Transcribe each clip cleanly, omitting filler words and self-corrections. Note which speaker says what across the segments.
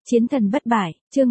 Speaker 1: Chiến thần bất bại, chương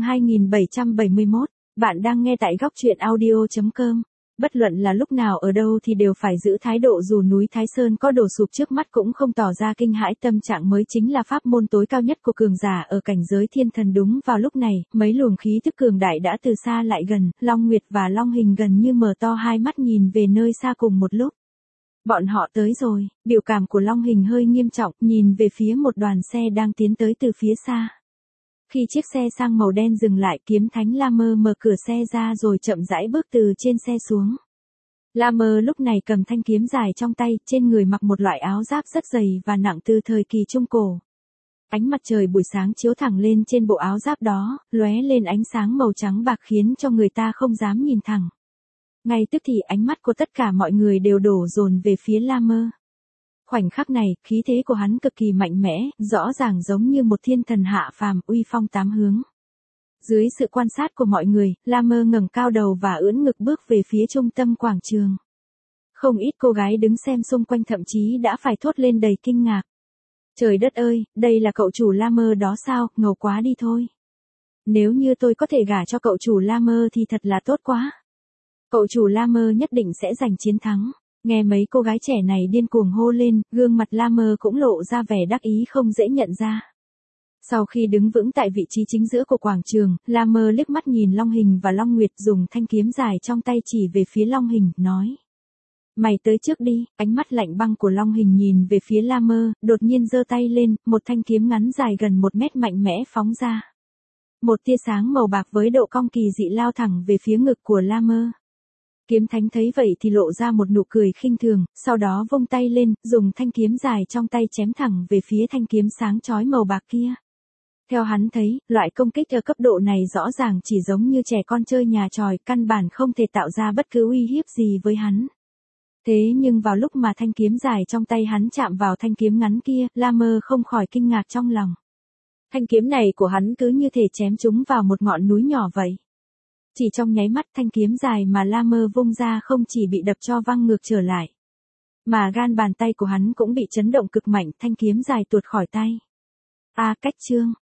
Speaker 1: 2771, bạn đang nghe tại góc truyện audio.com. Bất luận là lúc nào ở đâu thì đều phải giữ thái độ dù núi Thái Sơn có đổ sụp trước mắt cũng không tỏ ra kinh hãi, tâm trạng mới chính là pháp môn tối cao nhất của cường giả ở cảnh giới thiên thần. Đúng vào lúc này, mấy luồng khí thức cường đại đã từ xa lại gần, Long Nguyệt và Long Hình gần như mở to hai mắt nhìn về nơi xa cùng một lúc. Bọn họ tới rồi, biểu cảm của Long Hình hơi nghiêm trọng, nhìn về phía một đoàn xe đang tiến tới từ phía xa. Khi chiếc xe sang màu đen dừng lại, Kiếm Thánh La Mơ mở cửa xe ra rồi chậm rãi bước từ trên xe xuống. La Mơ lúc này cầm thanh kiếm dài trong tay, trên người mặc một loại áo giáp rất dày và nặng từ thời kỳ Trung Cổ. Ánh mặt trời buổi sáng chiếu thẳng lên trên bộ áo giáp đó, lóe lên ánh sáng màu trắng bạc khiến cho người ta không dám nhìn thẳng. Ngay tức thì ánh mắt của tất cả mọi người đều đổ dồn về phía La Mơ. Khoảnh khắc này, khí thế của hắn cực kỳ mạnh mẽ, rõ ràng giống như một thiên thần hạ phàm, uy phong tám hướng. Dưới sự quan sát của mọi người, La Mơ ngẩng cao đầu và ưỡn ngực bước về phía trung tâm quảng trường. Không ít cô gái đứng xem xung quanh thậm chí đã phải thốt lên đầy kinh ngạc. Trời đất ơi, đây là cậu chủ La Mơ đó sao, ngầu quá đi thôi. Nếu như tôi có thể gả cho cậu chủ La Mơ thì thật là tốt quá. Cậu chủ La Mơ nhất định sẽ giành chiến thắng. Nghe mấy cô gái trẻ này điên cuồng hô lên, gương mặt La Mơ cũng lộ ra vẻ đắc ý không dễ nhận ra. Sau khi đứng vững tại vị trí chính giữa của quảng trường, La Mơ liếc mắt nhìn Long Hình và Long Nguyệt, dùng thanh kiếm dài trong tay chỉ về phía Long Hình, nói. Mày tới trước đi. Ánh mắt lạnh băng của Long Hình nhìn về phía La Mơ, đột nhiên giơ tay lên, một thanh kiếm ngắn dài gần 1 mét mạnh mẽ phóng ra. Một tia sáng màu bạc với độ cong kỳ dị lao thẳng về phía ngực của La Mơ. Kiếm Thánh thấy vậy thì lộ ra một nụ cười khinh thường, sau đó vung tay lên, dùng thanh kiếm dài trong tay chém thẳng về phía thanh kiếm sáng chói màu bạc kia. Theo hắn thấy, loại công kích ở cấp độ này rõ ràng chỉ giống như trẻ con chơi nhà tròi, căn bản không thể tạo ra bất cứ uy hiếp gì với hắn. Thế nhưng vào lúc mà thanh kiếm dài trong tay hắn chạm vào thanh kiếm ngắn kia, La Mơ không khỏi kinh ngạc trong lòng. Thanh kiếm này của hắn cứ như thể chém chúng vào một ngọn núi nhỏ vậy. Chỉ trong nháy mắt, thanh kiếm dài mà La Mơ vung ra không chỉ bị đập cho văng ngược trở lại, mà gan bàn tay của hắn cũng bị chấn động cực mạnh, thanh kiếm dài tuột khỏi tay. Cách chương,